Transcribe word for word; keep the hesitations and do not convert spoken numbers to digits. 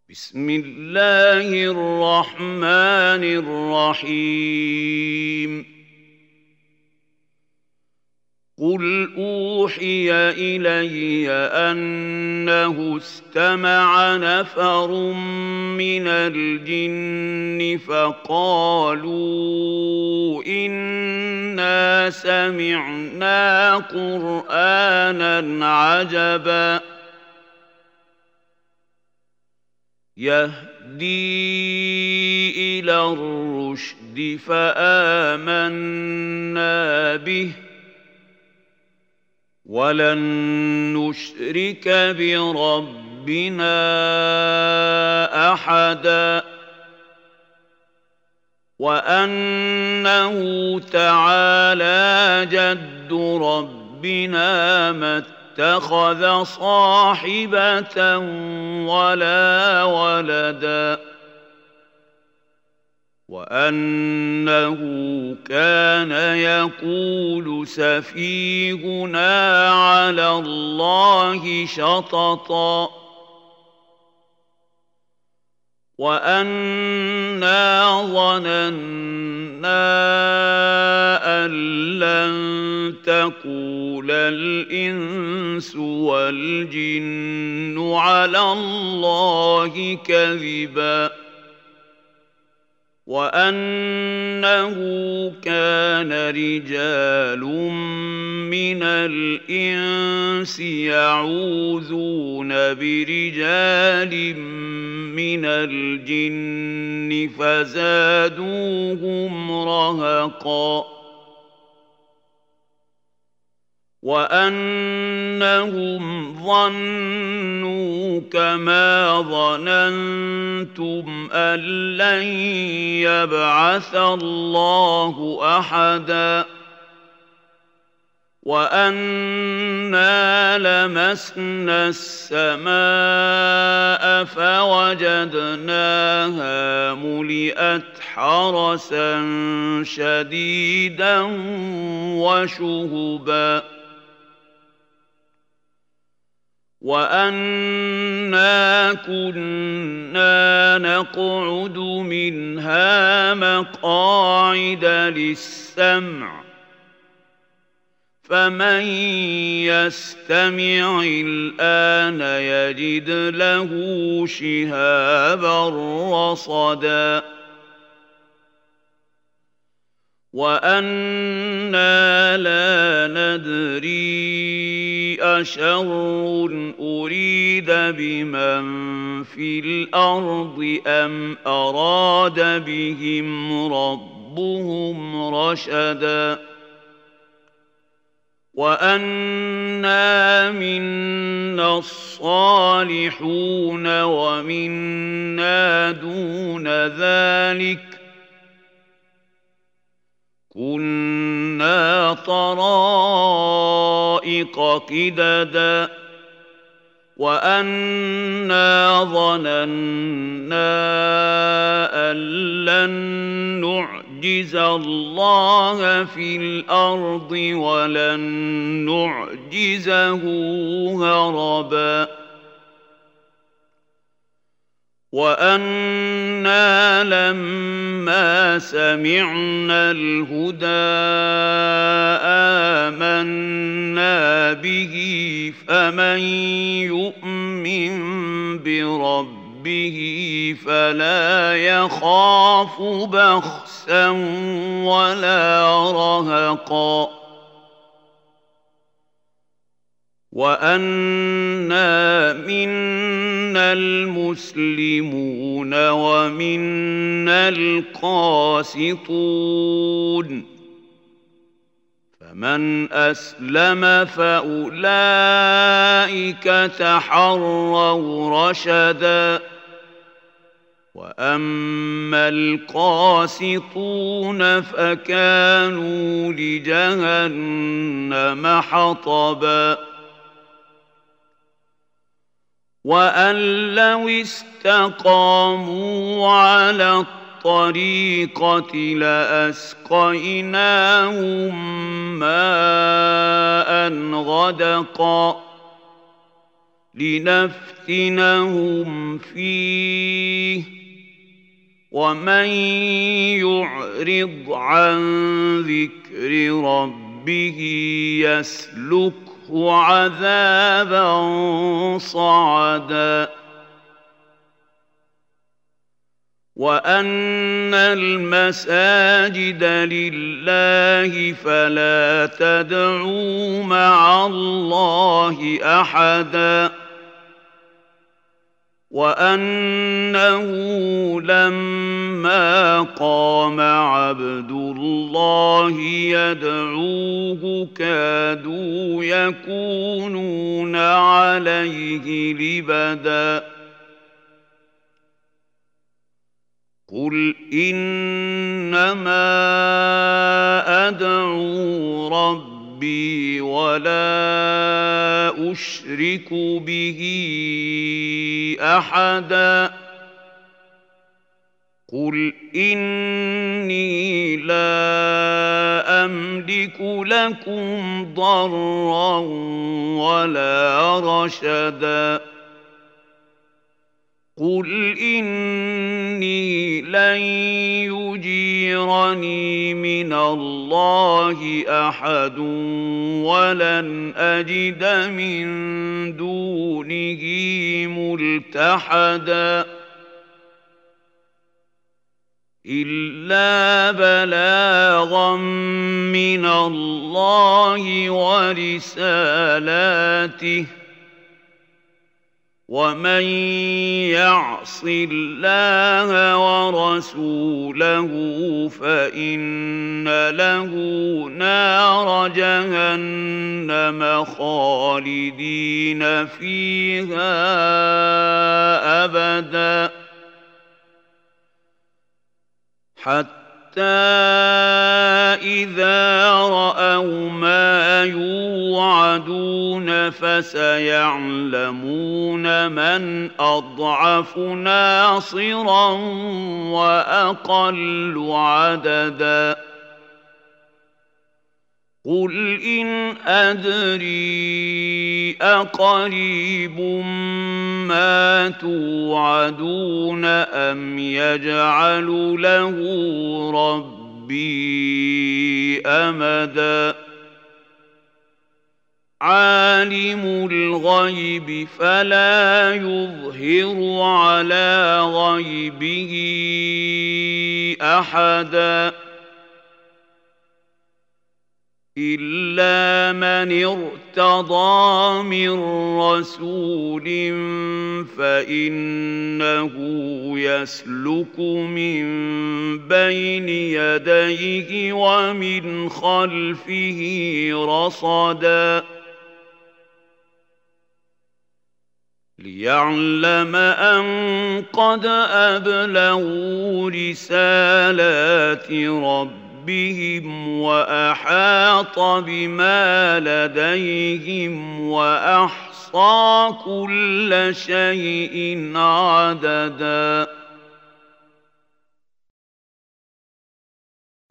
بسم الله الرحمن الرحيم قل أوحي إلي أنه استمع نفر من الجن فقالوا إنا سمعنا قرآنا عجبا يهدي إلى الرشد فآمنا به ولن نشرك بربنا أحدا وأنه تعالى جد ربنا ما اتخذ صاحبة ولا ولدا وأنه كان يقول سفيهنا على الله شططا وأنا ظننا أن لن تقول الإنس والجن على الله كذبا وأنه كان رجال من الإنس يعوذون برجال من الجن فزادوهم رهقا وأنهم ظنوا كما ظننتم أن لن يبعث الله أحدا وأنا لمسنا السماء فوجدناها ملئت حرسا شديدا وشهبا وأنا كنا نقعد منها مقاعد للسمع فمن يستمع الآن يجد له شهابا رصدا وأنا لا ندري أشر أريد بمن في الأرض أم أراد بهم ربهم رشدا وأنا منا الصالحون ومنا دون ذلك كنا طرائق قددا وأنا ظننا أن لن نعجز الله في الأرض ولن نعجزه هربا وأنا لما سمعنا الهدى آمنا به فمن يؤمن بربه فلا يخاف بخسا ولا رهقا وأنا منا المسلمون ومنا القاسطون فمن أسلم فأولئك تحروا رشدا وأما القاسطون فكانوا لجهنم حطبا وأن لو استقاموا على الطريقة لأسقيناهم ماء غدقا لنفتنهم فيه ومن يعرض عن ذكر ربه يسلكه عذابا صعدا وأن المساجد لله فلا تدعوا مع الله أحدا وأنه لما قام عبد الله يدعوه كادوا يكونون عليه لبدا قل إنما أدعو ربي ولا أشرك به أحدا قل إني لا أملك لكم ضرا ولا رشدا قل إني لن يجيرني من الله أحد ولن أجد من دونه ملتحدا إلا بلاغا من الله ورسالاته ومن يعص الله ورسوله فإن له نار جهنم خالدين فيها أبدا حتى إذا رأوا ما يوعدون فسيعلمون من أضعف ناصرا وأقل عددا قل إن أدري أقريب ما توعدون أم يجعل له ربي أمدا عالم الغيب فلا يظهر على غيبه أحدا إلا من ارتضى من رسول فإنه يسلك من بين يديه ومن خلفه رصدا ليعلم أن قد أبلغوا رسالات ربهم بهم وأحاط بما لديهم وأحصى كل شيء عددا